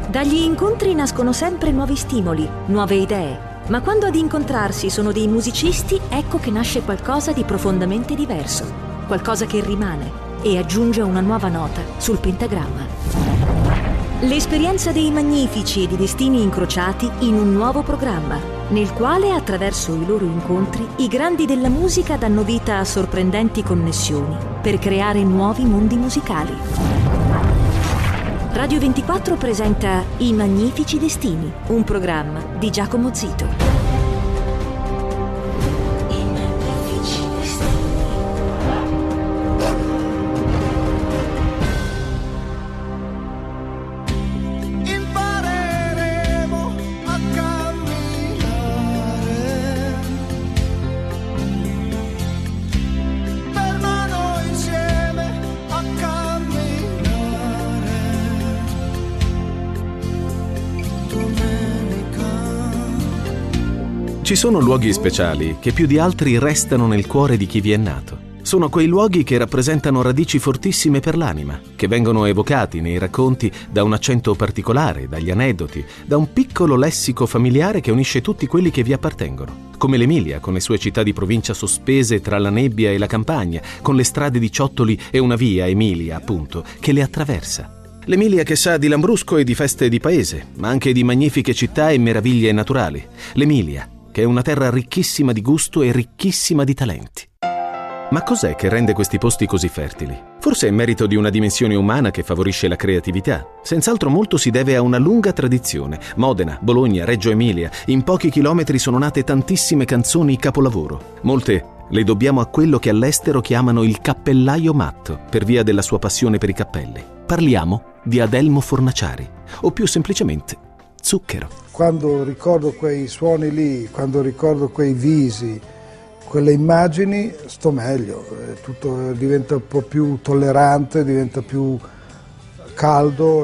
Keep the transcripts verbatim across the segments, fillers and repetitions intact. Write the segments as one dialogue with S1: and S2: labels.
S1: Dagli incontri nascono sempre nuovi stimoli, nuove idee, ma quando ad incontrarsi sono dei musicisti, ecco che nasce qualcosa di profondamente diverso, qualcosa che rimane e aggiunge una nuova nota sul pentagramma. L'esperienza dei Magnifici e di destini incrociati in un nuovo programma, nel quale attraverso i loro incontri i grandi della musica danno vita a sorprendenti connessioni per creare nuovi mondi musicali. Radio ventiquattro presenta I Magnifici Destini, un programma di Giacomo Zito.
S2: Ci sono luoghi speciali che più di altri restano nel cuore di chi vi è nato. Sono quei luoghi che rappresentano radici fortissime per l'anima, che vengono evocati nei racconti da un accento particolare, dagli aneddoti, da un piccolo lessico familiare che unisce tutti quelli che vi appartengono. Come l'Emilia, con le sue città di provincia sospese tra la nebbia e la campagna, con le strade di ciottoli e una via, Emilia, appunto, che le attraversa. L'Emilia che sa di lambrusco e di feste di paese, ma anche di magnifiche città e meraviglie naturali. L'Emilia, che è una terra ricchissima di gusto e ricchissima di talenti. Ma cos'è che rende questi posti così fertili? Forse è merito di una dimensione umana che favorisce la creatività. Senz'altro molto si deve a una lunga tradizione. Modena, Bologna, Reggio Emilia, in pochi chilometri sono nate tantissime canzoni capolavoro. Molte le dobbiamo a quello che all'estero chiamano il cappellaio matto, per via della sua passione per i cappelli. Parliamo di Adelmo Fornaciari, o più semplicemente Zucchero.
S3: Quando ricordo quei suoni lì, quando ricordo quei visi, quelle immagini, sto meglio, tutto diventa un po' più tollerante, diventa più caldo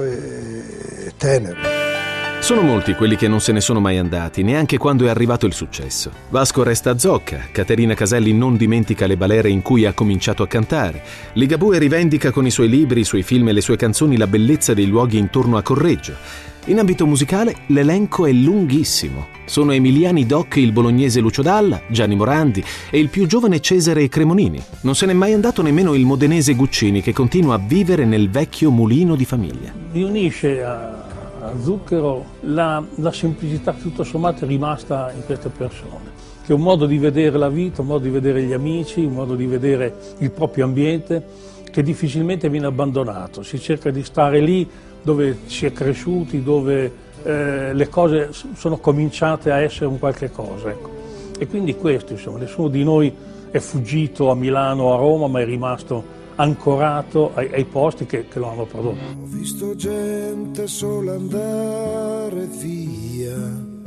S3: e tenero.
S2: Sono molti quelli che non se ne sono mai andati, neanche quando è arrivato il successo. Vasco resta a Zocca, Caterina Caselli non dimentica le balere in cui ha cominciato a cantare, Ligabue rivendica con i suoi libri, i suoi film e le sue canzoni la bellezza dei luoghi intorno a Correggio. In ambito musicale l'elenco è lunghissimo. Sono Emiliani Doc il bolognese Lucio Dalla, Gianni Morandi e il più giovane Cesare Cremonini. Non se n'è mai andato nemmeno il modenese Guccini, che continua a vivere nel vecchio mulino di famiglia.
S4: Mi unisce a, a Zucchero la, la semplicità che tutto sommato è rimasta in queste persone, che è un modo di vedere la vita, un modo di vedere gli amici, un modo di vedere il proprio ambiente che difficilmente viene abbandonato. Si cerca di stare lì dove si è cresciuti, dove eh, le cose sono cominciate a essere un qualche cosa. Ecco. E quindi questo, insomma, nessuno di noi è fuggito a Milano o a Roma, ma è rimasto ancorato ai, ai posti che, che lo hanno prodotto.
S5: Ho visto gente sola andare via,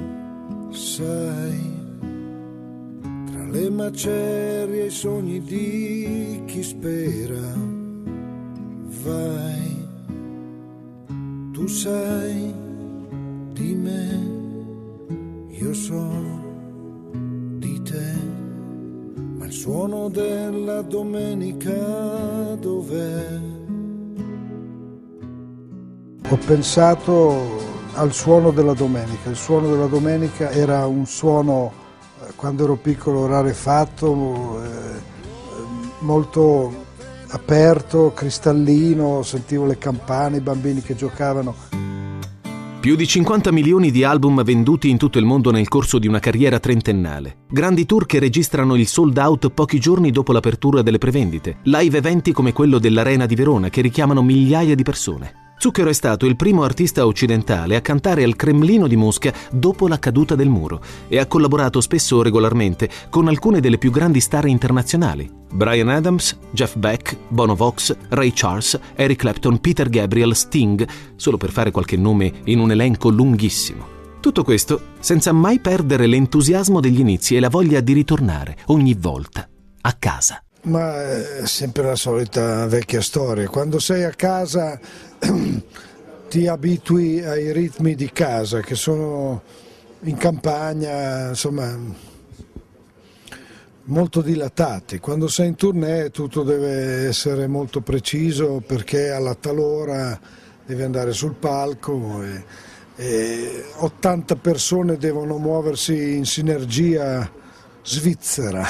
S5: sai, tra le macerie e i sogni di chi spera, vai. Tu sai di me, io so di te, ma il suono della domenica dov'è?
S3: Ho pensato al suono della domenica. Il suono della domenica era un suono, quando ero piccolo, rarefatto, eh, molto aperto, cristallino, sentivo le campane, i bambini che giocavano.
S2: Più di cinquanta milioni di album venduti in tutto il mondo nel corso di una carriera trentennale. Grandi tour che registrano il sold out pochi giorni dopo l'apertura delle prevendite. Live eventi come quello dell'Arena di Verona che richiamano migliaia di persone. Zucchero è stato il primo artista occidentale a cantare al Cremlino di Mosca dopo la caduta del muro e ha collaborato spesso regolarmente con alcune delle più grandi star internazionali. Bryan Adams, Jeff Beck, Bono Vox, Ray Charles, Eric Clapton, Peter Gabriel, Sting, solo per fare qualche nome in un elenco lunghissimo. Tutto questo senza mai perdere l'entusiasmo degli inizi e la voglia di ritornare ogni volta a casa.
S3: Ma è sempre la solita vecchia storia. Quando sei a casa ti abitui ai ritmi di casa, che sono in campagna, insomma, molto dilatati. Quando sei in tournée tutto deve essere molto preciso, perché alla talora devi andare sul palco e, e ottanta persone devono muoversi in sinergia svizzera.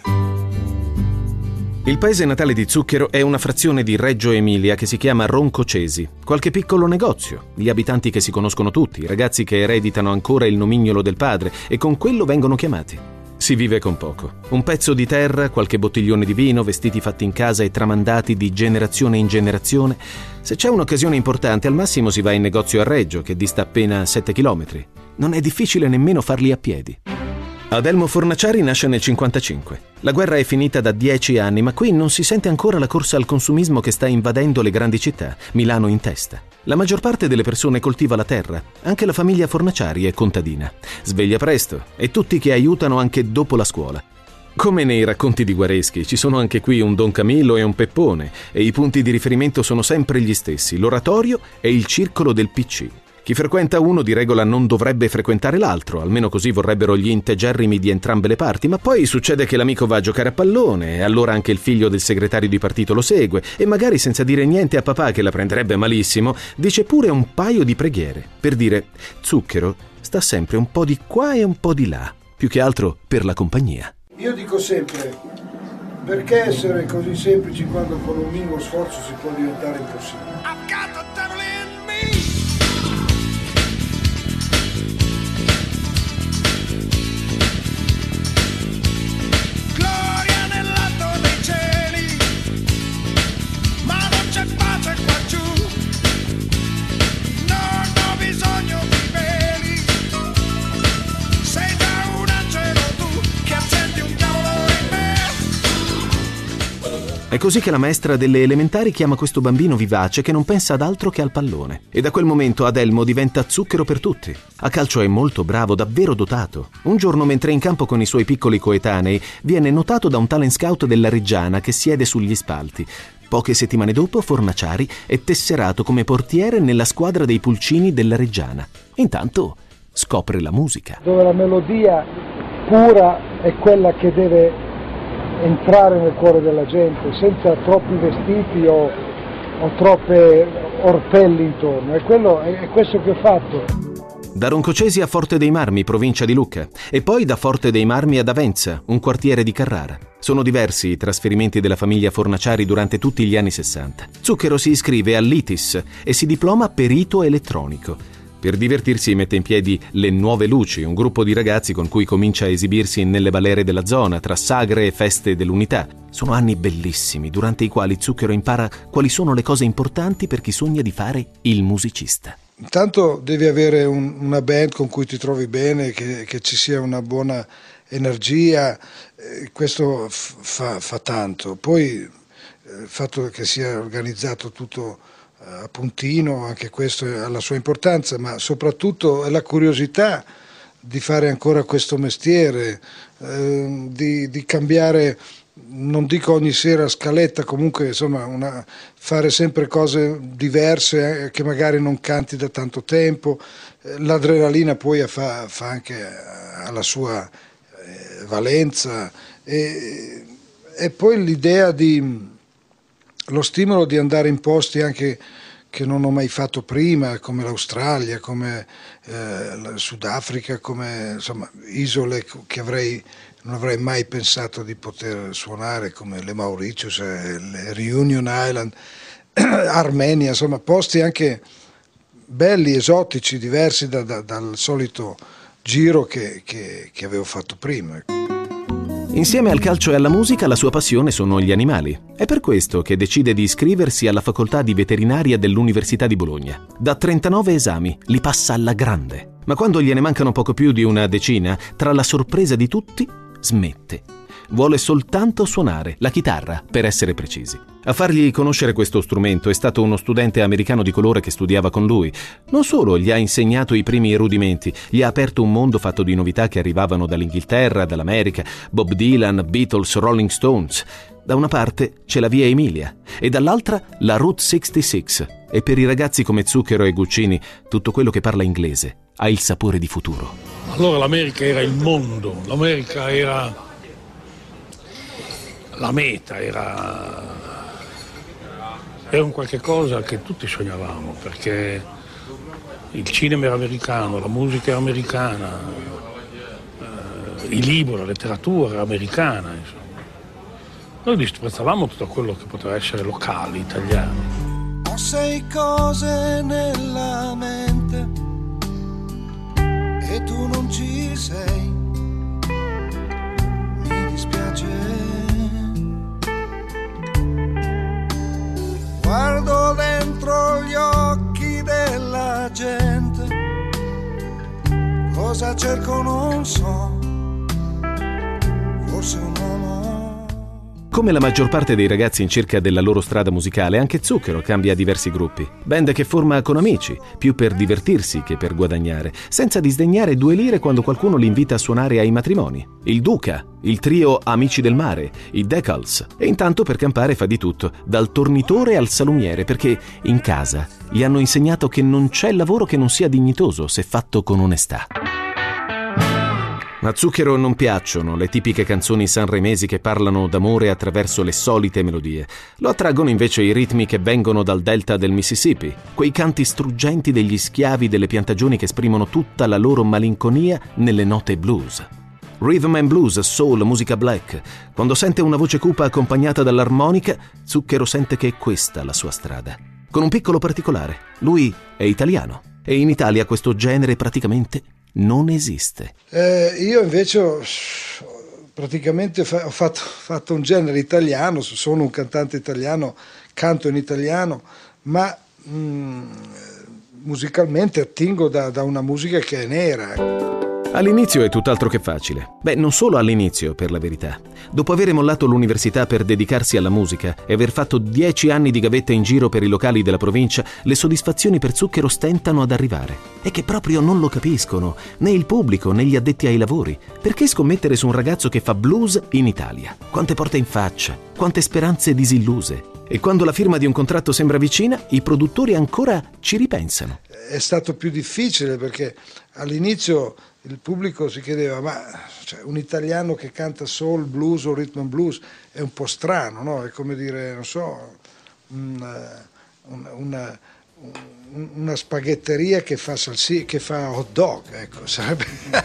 S2: Il paese natale di Zucchero è una frazione di Reggio Emilia che si chiama Roncocesi. Qualche piccolo negozio, gli abitanti che si conoscono tutti, i ragazzi che ereditano ancora il nomignolo del padre e con quello vengono chiamati. Si vive con poco. Un pezzo di terra, qualche bottiglione di vino, vestiti fatti in casa e tramandati di generazione in generazione. Se c'è un'occasione importante, al massimo si va in negozio a Reggio, che dista appena sette chilometri. Non è difficile nemmeno farli a piedi. Adelmo Fornaciari nasce nel cinquantacinque. La guerra è finita da dieci anni, ma qui non si sente ancora la corsa al consumismo che sta invadendo le grandi città, Milano in testa. La maggior parte delle persone coltiva la terra, anche la famiglia Fornaciari è contadina. Sveglia presto e tutti che aiutano anche dopo la scuola. Come nei racconti di Guareschi, ci sono anche qui un Don Camillo e un Peppone, e i punti di riferimento sono sempre gli stessi, l'oratorio e il circolo del P C. Chi frequenta uno di regola non dovrebbe frequentare l'altro, almeno così vorrebbero gli integerrimi di entrambe le parti, ma poi succede che l'amico va a giocare a pallone e allora anche il figlio del segretario di partito lo segue e magari senza dire niente a papà che la prenderebbe malissimo, dice pure un paio di preghiere per dire Zucchero sta sempre un po' di qua e un po' di là, più che altro per la compagnia.
S3: Io dico sempre, perché essere così semplici quando con un minimo sforzo si può diventare impossibile? I've got the devil in me.
S2: È così che la maestra delle elementari chiama questo bambino vivace che non pensa ad altro che al pallone. E da quel momento Adelmo diventa zucchero per tutti. A calcio è molto bravo, davvero dotato. Un giorno, mentre è in campo con i suoi piccoli coetanei, viene notato da un talent scout della Reggiana che siede sugli spalti. Poche settimane dopo, Fornaciari è tesserato come portiere nella squadra dei pulcini della Reggiana. Intanto scopre la musica.
S3: Dove la melodia pura è quella che deve entrare nel cuore della gente, senza troppi vestiti o, o troppe orpelli intorno. È, quello, è questo che ho fatto.
S2: Da Roncocesi a Forte dei Marmi, provincia di Lucca, e poi da Forte dei Marmi ad Avenza, un quartiere di Carrara. Sono diversi i trasferimenti della famiglia Fornaciari durante tutti gli anni sessanta. Zucchero si iscrive all'I T I S e si diploma perito elettronico. Per divertirsi mette in piedi le Nuove Luci, un gruppo di ragazzi con cui comincia a esibirsi nelle balere della zona, tra sagre e feste dell'unità. Sono anni bellissimi, durante i quali Zucchero impara quali sono le cose importanti per chi sogna di fare il musicista.
S3: Intanto devi avere un, una band con cui ti trovi bene, che, che ci sia una buona energia, eh, questo f- fa, fa tanto. Poi eh, il fatto che sia organizzato tutto a puntino, anche questo ha la sua importanza, ma soprattutto è la curiosità di fare ancora questo mestiere, eh, di, di cambiare, non dico ogni sera scaletta, comunque insomma una, fare sempre cose diverse, eh, che magari non canti da tanto tempo. Eh, l'adrenalina poi fa, fa anche alla sua eh, valenza e, e poi l'idea di lo stimolo di andare in posti anche che non ho mai fatto prima, come l'Australia, come eh, il Sudafrica, come insomma isole che avrei, non avrei mai pensato di poter suonare, come le Mauritius, eh, le Reunion Island, Armenia, insomma posti anche belli, esotici, diversi da, da, dal solito giro che, che, che avevo fatto prima.
S2: Insieme al calcio e alla musica, la sua passione sono gli animali. È per questo che decide di iscriversi alla facoltà di veterinaria dell'Università di Bologna. Da trentanove esami li passa alla grande. Ma quando gliene mancano poco più di una decina, tra la sorpresa di tutti, smette. Vuole soltanto suonare, la chitarra, per essere precisi. A fargli conoscere questo strumento è stato uno studente americano di colore che studiava con lui. Non solo gli ha insegnato i primi rudimenti, gli ha aperto un mondo fatto di novità che arrivavano dall'Inghilterra, dall'America, Bob Dylan, Beatles, Rolling Stones. Da una parte c'è la via Emilia e dall'altra la Route sessantasei. E per i ragazzi come Zucchero e Guccini, tutto quello che parla inglese ha il sapore di futuro.
S4: Allora l'America era il mondo, l'America era la meta, era era un qualche cosa che tutti sognavamo, perché il cinema era americano, la musica era americana, eh, i libri, la letteratura era americana, insomma. Noi disprezzavamo tutto quello che poteva essere locale, italiano.
S5: Ho sei cose nella mente e tu non ci sei, mi dispiace. Guardo dentro gli occhi della gente, cosa cerco non so, forse un uomo.
S2: Come la maggior parte dei ragazzi in cerca della loro strada musicale, anche Zucchero cambia diversi gruppi. Band che forma con amici, più per divertirsi che per guadagnare, senza disdegnare due lire quando qualcuno li invita a suonare ai matrimoni. Il Duca, il trio Amici del Mare, i Decals. E intanto per campare fa di tutto, dal tornitore al salumiere, perché in casa gli hanno insegnato che non c'è lavoro che non sia dignitoso se fatto con onestà. A Zucchero non piacciono le tipiche canzoni sanremesi che parlano d'amore attraverso le solite melodie. Lo attraggono invece i ritmi che vengono dal delta del Mississippi, quei canti struggenti degli schiavi delle piantagioni che esprimono tutta la loro malinconia nelle note blues. Rhythm and blues, soul, musica black. Quando sente una voce cupa accompagnata dall'armonica, Zucchero sente che è questa la sua strada. Con un piccolo particolare: lui è italiano e in Italia questo genere praticamente non esiste.
S3: Eh, io invece ho, praticamente fa, ho fatto, fatto un genere italiano, sono un cantante italiano, canto in italiano, ma mh, musicalmente attingo da, da una musica che è nera.
S2: All'inizio è tutt'altro che facile. Beh, non solo all'inizio, per la verità. Dopo aver mollato l'università per dedicarsi alla musica e aver fatto dieci anni di gavetta in giro per i locali della provincia, le soddisfazioni per Zucchero stentano ad arrivare. È che proprio non lo capiscono, né il pubblico né gli addetti ai lavori. Perché scommettere su un ragazzo che fa blues in Italia? Quante porte in faccia, quante speranze disilluse. E quando la firma di un contratto sembra vicina, i produttori ancora ci ripensano.
S3: È stato più difficile perché all'inizio il pubblico si chiedeva, ma cioè, un italiano che canta soul, blues o rhythm and blues è un po' strano, no? È come dire, non so, una, una, una spaghetteria che fa salsi, che fa hot dog, ecco, sarebbe...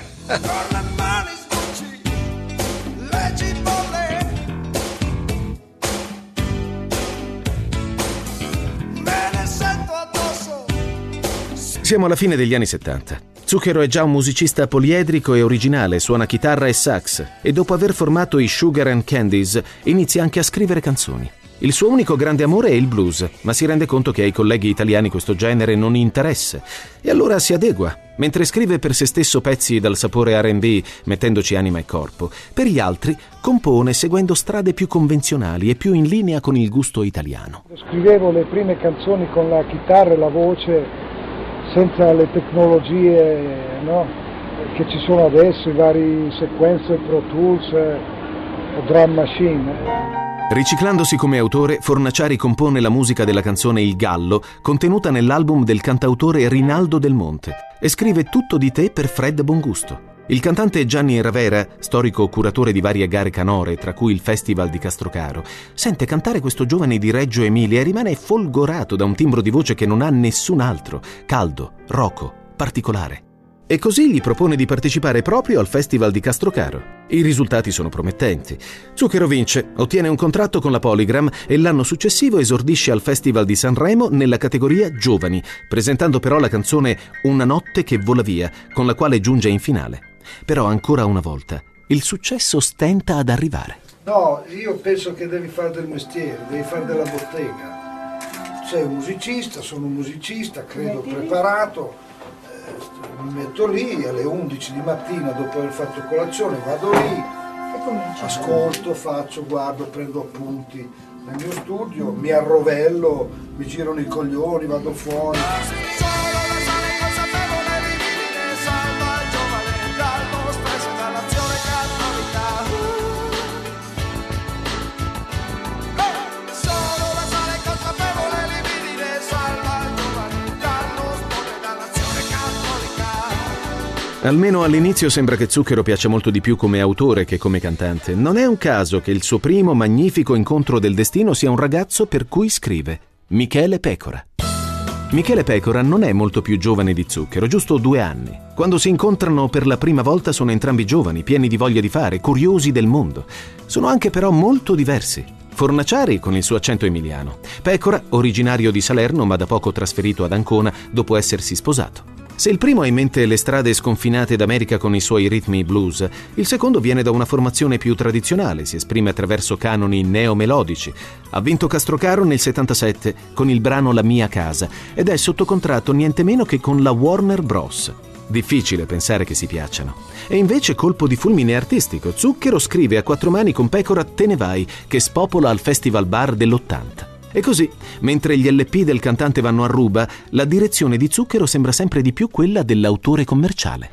S2: Siamo alla fine degli anni settanta. Zucchero è già un musicista poliedrico e originale, suona chitarra e sax e dopo aver formato i Sugar and Candies inizia anche a scrivere canzoni. Il suo unico grande amore è il blues, ma si rende conto che ai colleghi italiani questo genere non interessa e allora si adegua. Mentre scrive per se stesso pezzi dal sapore R and B, mettendoci anima e corpo, per gli altri compone seguendo strade più convenzionali e più in linea con il gusto italiano.
S3: Scrivevo le prime canzoni con la chitarra e la voce, senza le tecnologie, no, che ci sono adesso, i vari sequencer, Pro Tools eh, o Drum Machine.
S2: Riciclandosi come autore, Fornaciari compone la musica della canzone Il Gallo, contenuta nell'album del cantautore Rinaldo Del Monte, e scrive Tutto di te per Fred Bongusto. Il cantante Gianni Ravera, storico curatore di varie gare canore, tra cui il Festival di Castrocaro, sente cantare questo giovane di Reggio Emilia e rimane folgorato da un timbro di voce che non ha nessun altro, caldo, roco, particolare. E così gli propone di partecipare proprio al Festival di Castrocaro. I risultati sono promettenti. Zucchero vince, ottiene un contratto con la Polygram e l'anno successivo esordisce al Festival di Sanremo nella categoria Giovani, presentando però la canzone Una notte che vola via, con la quale giunge in finale. Però ancora una volta il successo stenta ad arrivare.
S3: No, io penso che devi fare del mestiere, devi fare della bottega. Sei un musicista, sono un musicista, credo preparato, eh, mi metto lì alle undici di mattina dopo aver fatto colazione, vado lì, ascolto, faccio, guardo, prendo appunti nel mio studio, mi arrovello, mi girano i coglioni, vado fuori.
S2: Almeno all'inizio sembra che Zucchero piaccia molto di più come autore che come cantante. Non è un caso che il suo primo magnifico incontro del destino sia un ragazzo per cui scrive. Michele Pecora. Michele Pecora non è molto più giovane di Zucchero, giusto due anni. Quando si incontrano per la prima volta sono entrambi giovani, pieni di voglia di fare, curiosi del mondo. Sono anche però molto diversi. Fornaciari con il suo accento emiliano. Pecora, originario di Salerno ma da poco trasferito ad Ancona dopo essersi sposato. Se il primo ha in mente le strade sconfinate d'America con i suoi ritmi blues, il secondo viene da una formazione più tradizionale, si esprime attraverso canoni neomelodici. Ha vinto Castrocaro nel settantasette con il brano La mia casa ed è sotto contratto niente meno che con la Warner Bros. Difficile pensare che si piacciano. E invece colpo di fulmine artistico, Zucchero scrive a quattro mani con Pecora Te ne vai, che spopola al Festival Bar dell'ottanta. E così, mentre gli L P del cantante vanno a ruba, la direzione di Zucchero sembra sempre di più quella dell'autore commerciale.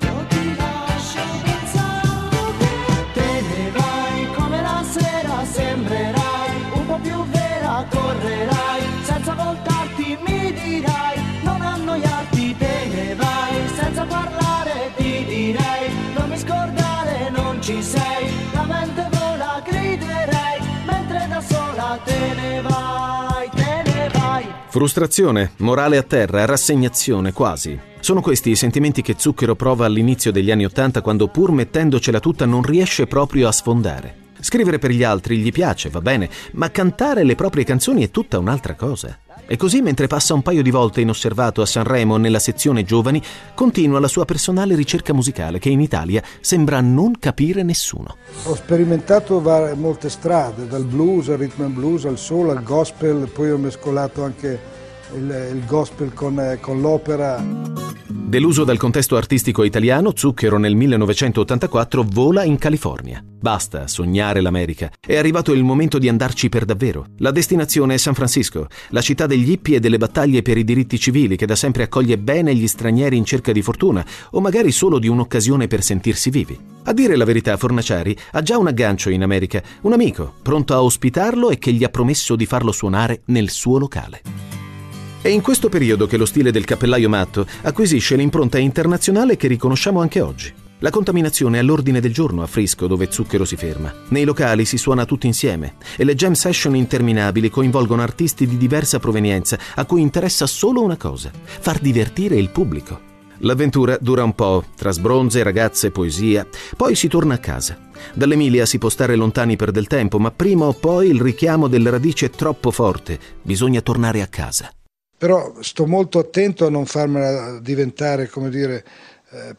S2: Frustrazione, morale a terra, rassegnazione quasi. Sono questi i sentimenti che Zucchero prova all'inizio degli anni Ottanta quando, pur mettendocela tutta, non riesce proprio a sfondare. Scrivere per gli altri gli piace, va bene, ma cantare le proprie canzoni è tutta un'altra cosa. E così, mentre passa un paio di volte inosservato a Sanremo nella sezione giovani, continua la sua personale ricerca musicale che in Italia sembra non capire nessuno.
S3: Ho sperimentato var- molte strade, dal blues al rhythm and blues, al soul, al gospel, poi ho mescolato anche il, il gospel con, con l'opera.
S2: Deluso dal contesto artistico italiano, Zucchero nel millenovecentottantaquattro vola in California. Basta sognare l'America. È arrivato il momento di andarci per davvero. La destinazione è San Francisco, la città degli hippie e delle battaglie per i diritti civili, che da sempre accoglie bene gli stranieri in cerca di fortuna o magari solo di un'occasione per sentirsi vivi. A dire la verità, Fornaciari ha già un aggancio in America, un amico pronto a ospitarlo e che gli ha promesso di farlo suonare nel suo locale. È in questo periodo che lo stile del cappellaio matto acquisisce l'impronta internazionale che riconosciamo anche oggi. La contaminazione è all'ordine del giorno a Frisco, dove Zucchero si ferma. Nei locali si suona tutti insieme e le jam session interminabili coinvolgono artisti di diversa provenienza a cui interessa solo una cosa: far divertire il pubblico. L'avventura dura un po', tra sbronze, ragazze, poesia, poi si torna a casa. Dall'Emilia si può stare lontani per del tempo, ma prima o poi il richiamo delle radici è troppo forte, bisogna tornare a casa.
S3: Però sto molto attento a non farmela diventare, come dire, eh,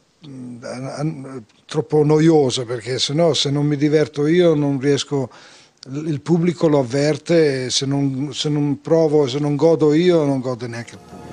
S3: troppo noiosa, perché sennò, se non mi diverto io, non riesco, il pubblico lo avverte, e se non, se non provo, se non godo io, non gode neanche il pubblico.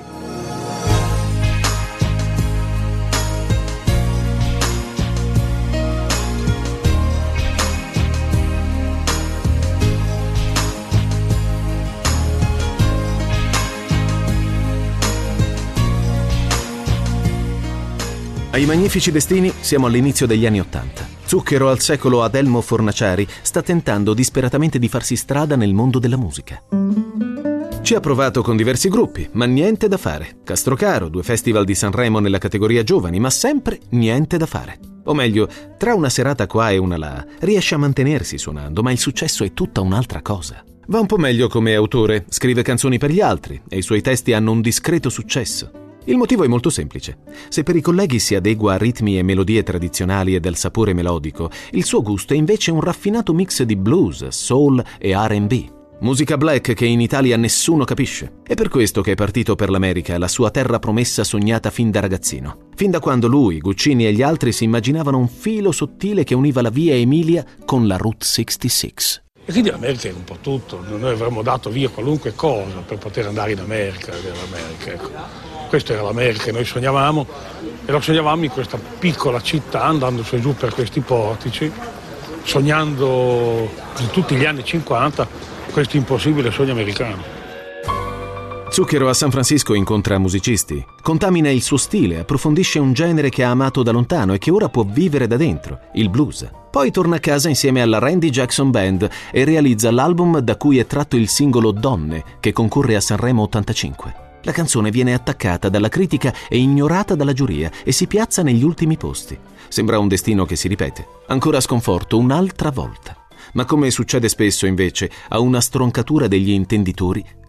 S2: Ai Magnifici Destini siamo all'inizio degli anni Ottanta. Zucchero, al secolo Adelmo Fornaciari, sta tentando disperatamente di farsi strada nel mondo della musica. Ci ha provato con diversi gruppi, ma niente da fare. Castrocaro, due festival di Sanremo nella categoria giovani, ma sempre niente da fare. O meglio, tra una serata qua e una là, riesce a mantenersi suonando, ma il successo è tutta un'altra cosa. Va un po' meglio come autore, scrive canzoni per gli altri e i suoi testi hanno un discreto successo. Il motivo è molto semplice. Se per i colleghi si adegua a ritmi e melodie tradizionali e dal sapore melodico, il suo gusto è invece un raffinato mix di blues, soul e R and B. Musica black che in Italia nessuno capisce. È per questo che è partito per l'America, la sua terra promessa sognata fin da ragazzino. Fin da quando lui, Guccini e gli altri si immaginavano un filo sottile che univa la via Emilia con la Route sessantasei.
S4: E quindi l'America è un po' tutto. Noi avremmo dato via qualunque cosa per poter andare in America, vedere l'America, ecco. Questa era l'America che noi sognavamo e lo sognavamo in questa piccola città, andando su e giù per questi portici, sognando in tutti gli anni cinquanta questo impossibile sogno americano.
S2: Zucchero a San Francisco incontra musicisti, contamina il suo stile, approfondisce un genere che ha amato da lontano e che ora può vivere da dentro, il blues. Poi torna a casa insieme alla Randy Jackson Band e realizza l'album da cui è tratto il singolo Donne, che concorre a Sanremo ottantacinque. La canzone viene attaccata dalla critica e ignorata dalla giuria e si piazza negli ultimi posti. Sembra un destino che si ripete. Ancora sconforto un'altra volta. Ma come succede spesso invece, a una stroncatura degli intenditori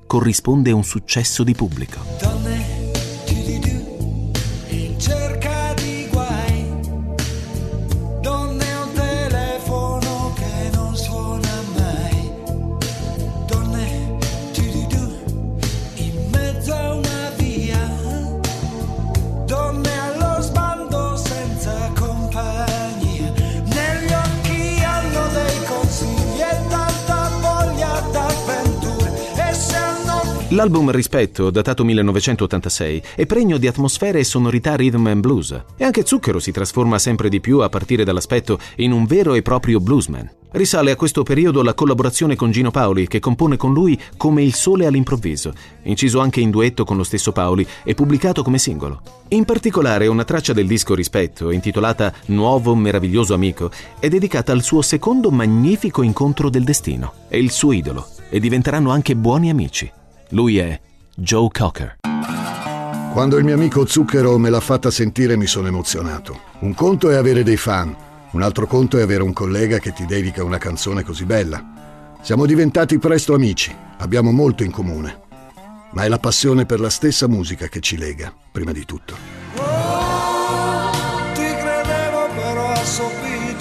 S2: corrisponde un successo di pubblico.
S5: Donne, tu-du-du, in cerca di guai. Donne, un telefono che non suona mai. Donne, tu-du-du, in mezzo a una via. Donne allo sbando senza compagnia. Negli occhi hanno dei consigli e tanta voglia d'avventure. E se hanno...
S2: L'album Rispetto, datato millenovecentottantasei, è pregno di atmosfere e sonorità rhythm and blues. E anche Zucchero si trasforma sempre di più, a partire dall'aspetto, in un vero e proprio bluesman. Risale a questo periodo la collaborazione con Gino Paoli, che compone con lui Come il sole all'improvviso, inciso anche in duetto con lo stesso Paoli e pubblicato come singolo. In particolare una traccia del disco Rispetto, intitolata Nuovo meraviglioso amico, è dedicata al suo secondo magnifico incontro del destino. È il suo idolo e diventeranno anche buoni amici. Lui è Joe Cocker.
S6: Quando il mio amico Zucchero me l'ha fatta sentire mi sono emozionato. Un conto è avere dei fan, un altro conto è avere un collega che ti dedica una canzone così bella. Siamo diventati presto amici, abbiamo molto in comune, ma è la passione per la stessa musica che ci lega, prima di tutto.
S5: Oh, ti credevo però assopito.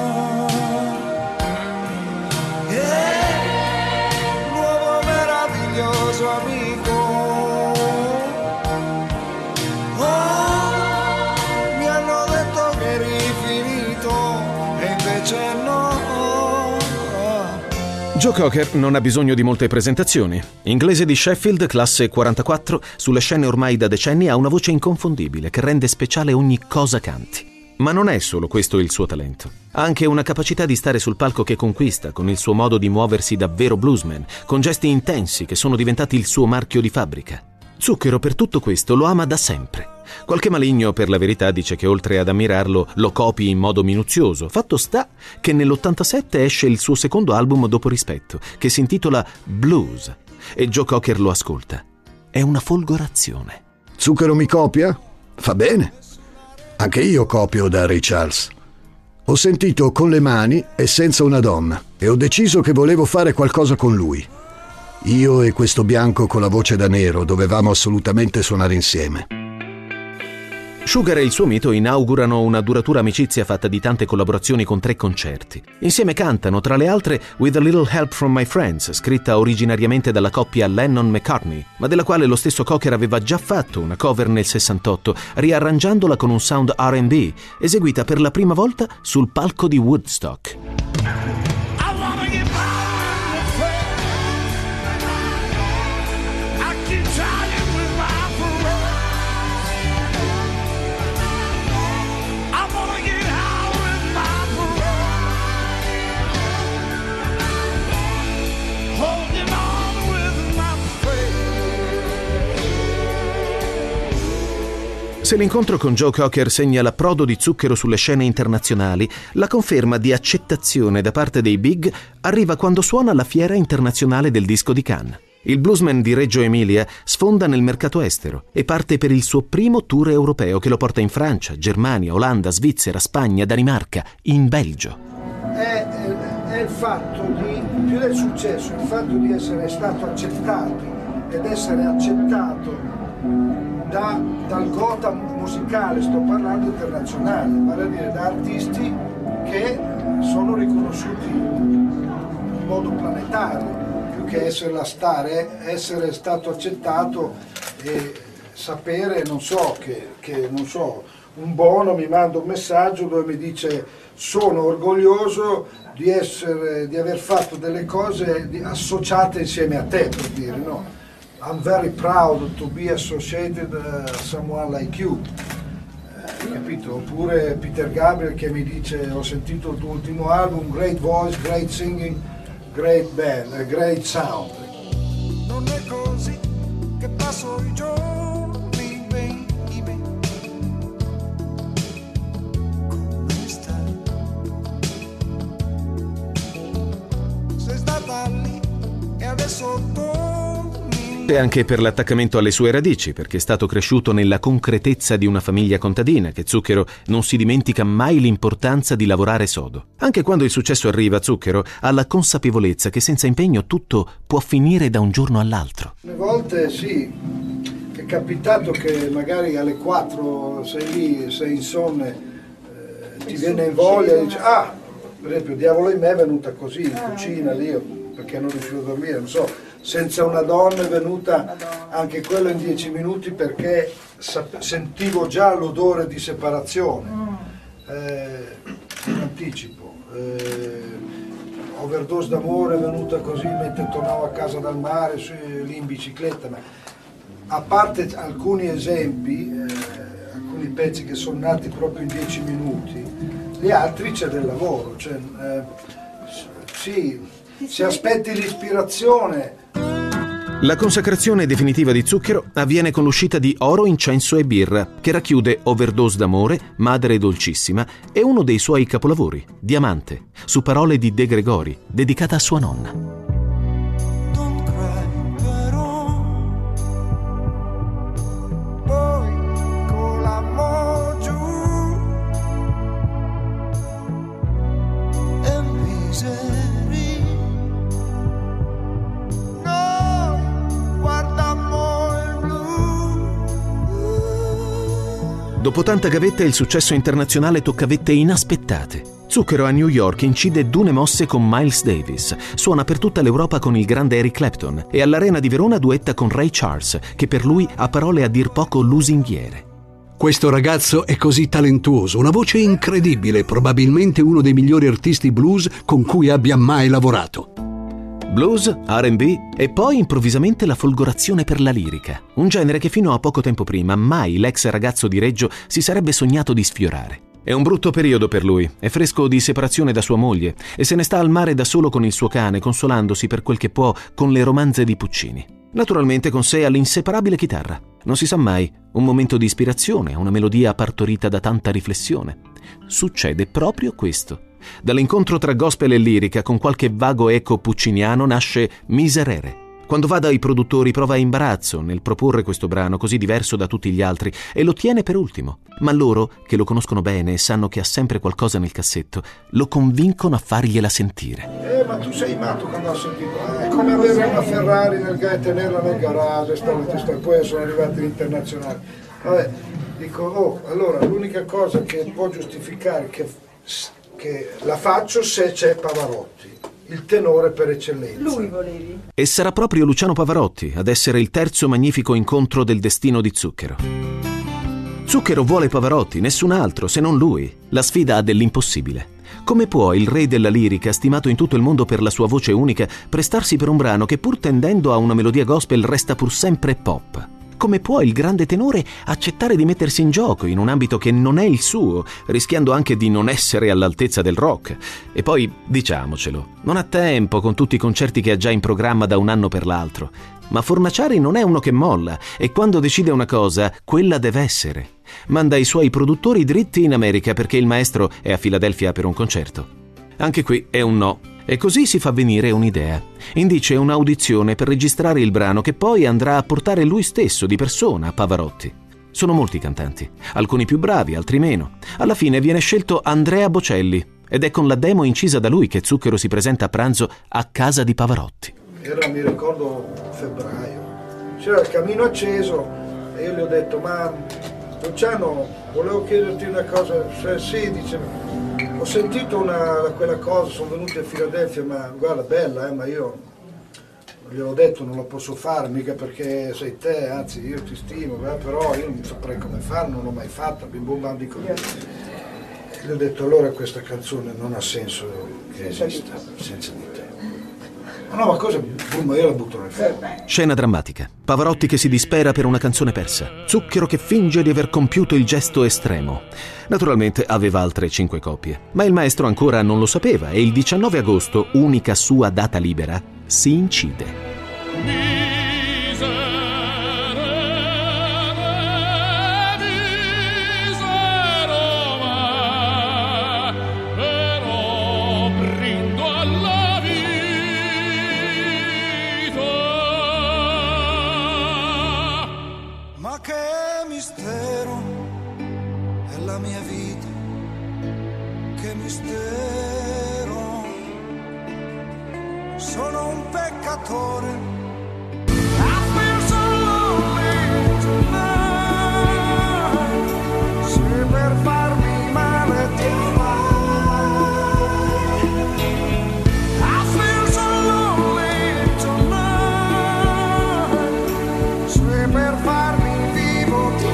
S5: Eh, nuovo meraviglioso amico. Oh, mi hanno detto che eri finito e invece no.
S2: Joe Cocker non ha bisogno di molte presentazioni. Inglese di Sheffield, classe quarantaquattro, sulle scene ormai da decenni ha una voce inconfondibile che rende speciale ogni cosa canti. Ma non è solo questo il suo talento. Ha anche una capacità di stare sul palco che conquista, con il suo modo di muoversi da vero bluesman, con gesti intensi che sono diventati il suo marchio di fabbrica. Zucchero per tutto questo lo ama da sempre. Qualche maligno, per la verità, dice che oltre ad ammirarlo lo copi in modo minuzioso. Fatto sta che nell'ottantasette esce il suo secondo album dopo Rispetto, che si intitola Blues, e Joe Cocker lo ascolta. È una folgorazione.
S6: Zucchero mi copia? Fa bene. Anche io copio da Ray Charles. Ho sentito Con le mani e Senza una donna e ho deciso che volevo fare qualcosa con lui. Io e questo bianco con la voce da nero dovevamo assolutamente suonare insieme.
S2: Sugar e il suo mito inaugurano una duratura amicizia fatta di tante collaborazioni con tre concerti. Insieme cantano, tra le altre, With a Little Help from My Friends, scritta originariamente dalla coppia Lennon-McCartney, ma della quale lo stesso Cocker aveva già fatto una cover nel sessantotto, riarrangiandola con un sound R and B, eseguita per la prima volta sul palco di Woodstock. Se l'incontro con Joe Cocker segna l'approdo di Zucchero sulle scene internazionali, la conferma di accettazione da parte dei big arriva quando suona alla Fiera Internazionale del Disco di Cannes. Il bluesman di Reggio Emilia sfonda nel mercato estero e parte per il suo primo tour europeo che lo porta in Francia, Germania, Olanda, Svizzera, Spagna, Danimarca, in Belgio.
S3: È, è, è il fatto di, più del successo, il fatto di essere stato accettato ed essere accettato Da, dal gota musicale, sto parlando internazionale, vale a dire da artisti che sono riconosciuti in modo planetario, più che essere la star, è essere stato accettato e sapere, non so, che, che non so, un Bono mi manda un messaggio dove mi dice sono orgoglioso di, essere, di aver fatto delle cose associate insieme a te, per dire, no? I'm very proud to be associated uh, someone like you, eh, capito? Oppure Peter Gabriel che mi dice ho sentito il tuo ultimo album, great voice, great singing, great band, uh, great sound.
S5: Non è così che passo i giorni, baby. Come stai? Sei stata lì e adesso torni.
S2: Forte anche per l'attaccamento alle sue radici, perché è stato cresciuto nella concretezza di una famiglia contadina, che Zucchero non si dimentica mai l'importanza di lavorare sodo. Anche quando il successo arriva, Zucchero ha la consapevolezza che senza impegno tutto può finire da un giorno all'altro.
S3: Alle volte sì, è capitato che magari alle quattro sei lì, sei insonne, eh, ti viene in voglia e dici, ah, per esempio Diavolo in me è venuta così, in cucina lì, perché non riuscivo a dormire, non so. Senza una donna è venuta anche quello in dieci minuti perché sentivo già l'odore di separazione, eh, in anticipo. Eh, overdose d'amore è venuta così mentre tornavo a casa dal mare, su, lì in bicicletta. Ma a parte alcuni esempi, eh, alcuni pezzi che sono nati proprio in dieci minuti, gli altri c'è del lavoro. Cioè, eh, sì, se aspetti l'ispirazione.
S2: La consacrazione definitiva di Zucchero avviene con l'uscita di Oro, Incenso e Birra, che racchiude Overdose d'amore, Madre dolcissima e uno dei suoi capolavori, Diamante, su parole di De Gregori, dedicata a sua nonna. Dopo tanta gavetta il successo internazionale tocca vette inaspettate. Zucchero a New York incide Dune mosse con Miles Davis, suona per tutta l'Europa con il grande Eric Clapton e all'Arena di Verona duetta con Ray Charles, che per lui ha parole a dir poco lusinghiere.
S7: Questo ragazzo è così talentuoso, una voce incredibile, probabilmente uno dei migliori artisti blues con cui abbia mai lavorato.
S2: Blues, R and B e poi improvvisamente la folgorazione per la lirica, un genere che fino a poco tempo prima mai l'ex ragazzo di Reggio si sarebbe sognato di sfiorare. È un brutto periodo per lui, è fresco di separazione da sua moglie e se ne sta al mare da solo con il suo cane, consolandosi per quel che può con le romanze di Puccini. Naturalmente con sé ha l'inseparabile chitarra. Non si sa mai, un momento di ispirazione, una melodia partorita da tanta riflessione. Succede proprio questo. Dall'incontro tra gospel e lirica con qualche vago eco pucciniano nasce Miserere. Quando va dai produttori prova imbarazzo nel proporre questo brano così diverso da tutti gli altri e lo tiene per ultimo, ma loro, che lo conoscono bene e sanno che ha sempre qualcosa nel cassetto, lo convincono a fargliela sentire.
S3: Eh, ma tu sei matto quando ho sentito, eh, è come avere una Ferrari nel, e tenerla nel garage, stavo, stavo, poi sono arrivati gli internazionali. Vabbè, dico, oh, allora l'unica cosa che può giustificare che... che la faccio se c'è Pavarotti, il tenore per eccellenza.
S8: Lui volevi?
S2: E sarà proprio Luciano Pavarotti ad essere il terzo magnifico incontro del destino di Zucchero. Zucchero vuole Pavarotti, nessun altro se non lui. La sfida ha dell'impossibile. Come può il re della lirica, stimato in tutto il mondo per la sua voce unica, prestarsi per un brano che pur tendendo a una melodia gospel resta pur sempre pop? Come può il grande tenore accettare di mettersi in gioco in un ambito che non è il suo, rischiando anche di non essere all'altezza del rock? E poi, diciamocelo, non ha tempo con tutti i concerti che ha già in programma da un anno per l'altro. Ma Fornaciari non è uno che molla e quando decide una cosa, quella deve essere. Manda i suoi produttori dritti in America perché il maestro è a Filadelfia per un concerto. Anche qui è un no. E così si fa venire un'idea. Indice un'audizione per registrare il brano che poi andrà a portare lui stesso di persona a Pavarotti. Sono molti i cantanti, alcuni più bravi, altri meno. Alla fine viene scelto Andrea Bocelli ed è con la demo incisa da lui che Zucchero si presenta a pranzo a casa di Pavarotti.
S3: Era, mi ricordo, febbraio. C'era il camino acceso e io gli ho detto, ma Luciano, volevo chiederti una cosa. Cioè, sì, dice... Ho sentito una, quella cosa, sono venuti a Filadelfia, ma guarda, bella, eh, ma io gliel'ho detto, non lo posso fare, mica perché sei te, anzi io ti stimo, eh, però io non saprei come fare, non l'ho mai fatta, bim bum bam di così. E gli ho detto, allora questa canzone non ha senso che esista senza di te. Ma no, ma cosa? Boom, io la butto nel fuoco.
S2: Scena drammatica. Pavarotti che si dispera per una canzone persa. Zucchero che finge di aver compiuto il gesto estremo. Naturalmente aveva altre cinque coppie, ma il maestro ancora non lo sapeva e il diciannove agosto, unica sua data libera, si incide.
S5: Che mistero è la mia vita, che mistero. Sono un peccatore. Se per farmi male ti vai, I feel so lonely tonight. Se per farmi vivo ti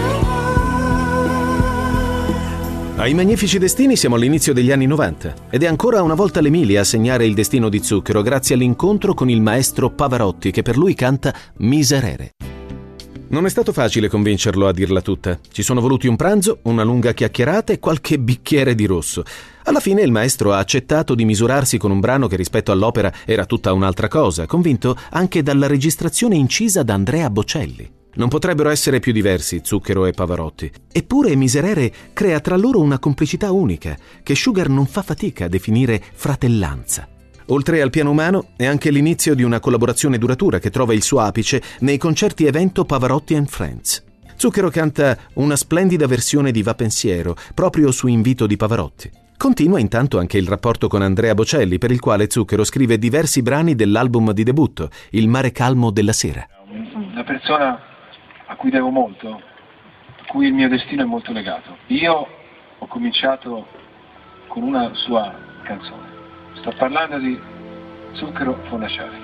S5: vai.
S2: Ai Magnifici Destini siamo all'inizio degli anni novanta ed è ancora una volta l'Emilia a segnare il destino di Zucchero grazie all'incontro con il maestro Pavarotti che per lui canta Miserere. Non è stato facile convincerlo a dirla tutta. Ci sono voluti un pranzo, una lunga chiacchierata e qualche bicchiere di rosso. Alla fine il maestro ha accettato di misurarsi con un brano che rispetto all'opera era tutta un'altra cosa, convinto anche dalla registrazione incisa da Andrea Bocelli. Non potrebbero essere più diversi Zucchero e Pavarotti. Eppure Miserere crea tra loro una complicità unica, che Sugar non fa fatica a definire fratellanza. Oltre al piano umano, è anche l'inizio di una collaborazione duratura che trova il suo apice nei concerti evento Pavarotti and Friends. Zucchero canta una splendida versione di Va Pensiero, proprio su invito di Pavarotti. Continua intanto anche il rapporto con Andrea Bocelli, per il quale Zucchero scrive diversi brani dell'album di debutto, Il mare calmo della sera.
S8: Una persona a cui devo molto, a cui il mio destino è molto legato. Io ho cominciato con una sua canzone. Sto parlando di Zucchero Fornaciari.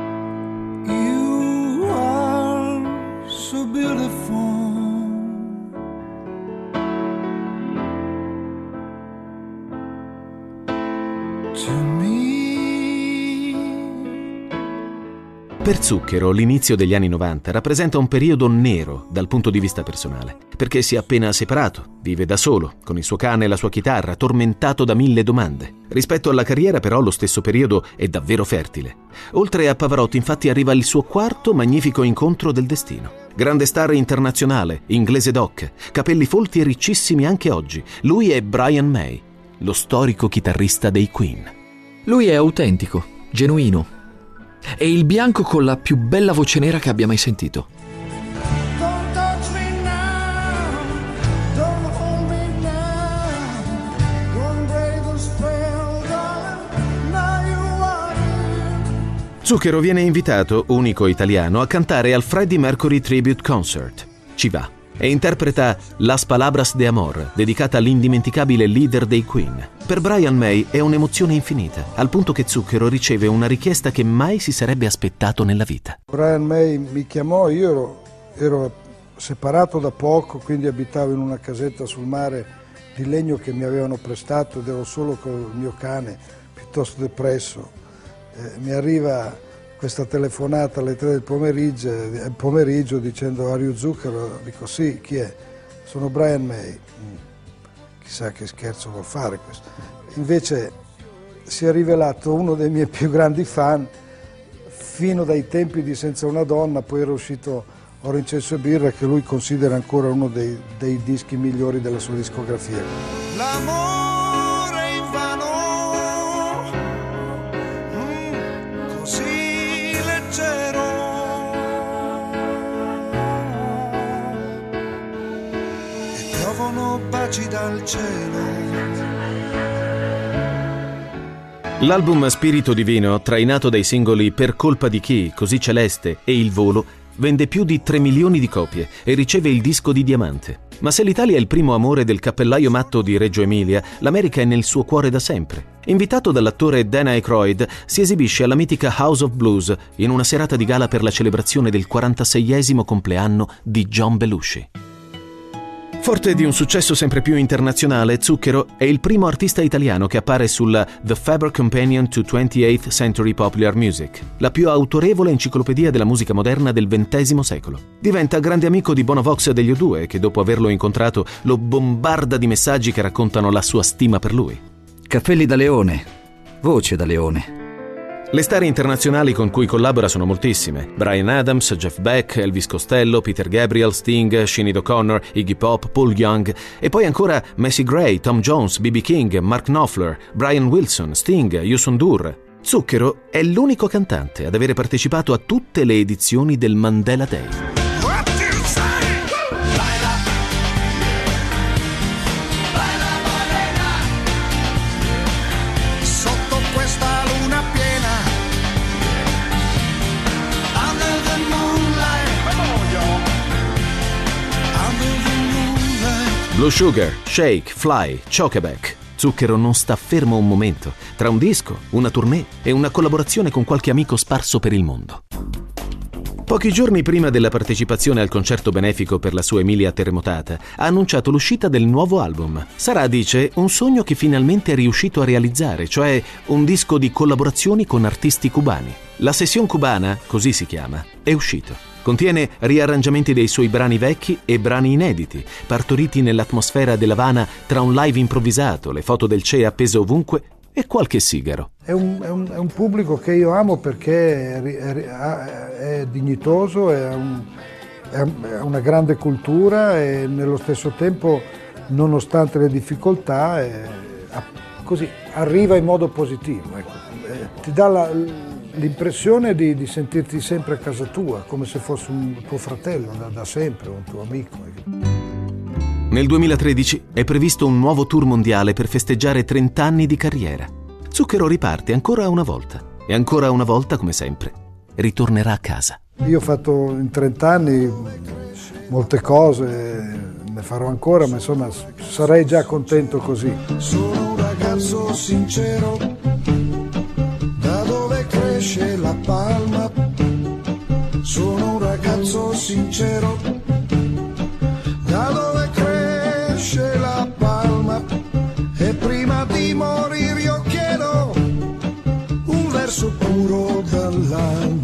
S5: You are so beautiful. To me.
S2: Per Zucchero l'inizio degli anni novanta rappresenta un periodo nero dal punto di vista personale, perché si è appena separato, vive da solo, con il suo cane e la sua chitarra, tormentato da mille domande. Rispetto alla carriera però lo stesso periodo è davvero fertile. Oltre a Pavarotti infatti arriva il suo quarto magnifico incontro del destino. Grande star internazionale, inglese doc, capelli folti e riccissimi anche oggi. Lui è Brian May, lo storico chitarrista dei Queen.
S9: Lui è autentico, genuino. È il bianco con la più bella voce nera che abbia mai sentito.
S5: Don't touch me now, don't hold me now, don't break the spell, darling, now you are here.
S2: Zucchero viene invitato, unico italiano, a cantare al Freddie Mercury Tribute Concert. Ci va e interpreta Las Palabras de Amor, dedicata all'indimenticabile leader dei Queen. Per Brian May è un'emozione infinita, al punto che Zucchero riceve una richiesta che mai si sarebbe aspettato nella vita.
S3: Brian May mi chiamò, io ero, ero separato da poco, quindi abitavo in una casetta sul mare di legno che mi avevano prestato ed ero solo con il mio cane, piuttosto depresso. Eh, mi arriva questa telefonata alle tre del pomeriggio, eh, pomeriggio dicendo "Are you Zucchero?" Dico "Sì, chi è?" "Sono Brian May." Mm. Chissà che scherzo vuol fare questo. Invece si è rivelato uno dei miei più grandi fan, fino dai tempi di Senza una donna, poi era uscito Oro, Incenso e Birra, che lui considera ancora uno dei, dei dischi migliori della sua discografia.
S5: L'amore è invano, mm, così leggero, e piovono baci dal cielo.
S2: L'album Spirito Divino, trainato dai singoli Per colpa di chi, Così celeste e Il volo, vende più di tre milioni di copie e riceve il disco di diamante. Ma se l'Italia è il primo amore del cappellaio matto di Reggio Emilia, l'America è nel suo cuore da sempre. Invitato dall'attore Dan Aykroyd, si esibisce alla mitica House of Blues in una serata di gala per la celebrazione del quarantaseiesimo compleanno di John Belushi. Forte di un successo sempre più internazionale, Zucchero è il primo artista italiano che appare sulla The Faber Companion to twenty-eighth Century Popular Music, la più autorevole enciclopedia della musica moderna del ventesimo secolo. Diventa grande amico di Bono Vox degli U due, che dopo averlo incontrato lo bombarda di messaggi che raccontano la sua stima per lui.
S9: Capelli da leone, voce da leone.
S2: Le star internazionali con cui collabora sono moltissime: Bryan Adams, Jeff Beck, Elvis Costello, Peter Gabriel, Sting, Sinead O'Connor, Iggy Pop, Paul Young e poi ancora Macy Gray, Tom Jones, B B King, Mark Knopfler, Brian Wilson, Sting, Youssou N'Dour. Zucchero è l'unico cantante ad avere partecipato a tutte le edizioni del Mandela Day. Blue Sugar, Shake, Fly, Chokeback. Zucchero non sta fermo un momento, tra un disco, una tournée e una collaborazione con qualche amico sparso per il mondo. Pochi giorni prima della partecipazione al concerto benefico per la sua Emilia terremotata, ha annunciato l'uscita del nuovo album. Sarà, dice, un sogno che finalmente è riuscito a realizzare, cioè un disco di collaborazioni con artisti cubani. La Session Cubana, così si chiama, è uscito. Contiene riarrangiamenti dei suoi brani vecchi e brani inediti, partoriti nell'atmosfera dell'Havana tra un live improvvisato, le foto del Che appese ovunque e qualche sigaro.
S3: È un, è, un, è un pubblico che io amo perché è, è, è dignitoso, è, un, è una grande cultura e nello stesso tempo, nonostante le difficoltà, è, così, arriva in modo positivo. Ecco. Ti dà la, l'impressione di, di sentirti sempre a casa tua, come se fosse un tuo fratello da, da sempre, un tuo amico.
S2: Nel duemilatredici è previsto un nuovo tour mondiale per festeggiare trenta anni di carriera. Zucchero riparte ancora una volta e ancora una volta, come sempre, ritornerà a casa.
S3: Io ho fatto in trenta anni molte cose, ne farò ancora, ma insomma sarei già contento così.
S5: Sono un ragazzo sincero, da dove cresce la palma. Sono un ragazzo sincero, da dove cresce la palma. E prima di morire io chiedo un verso puro dall'anima.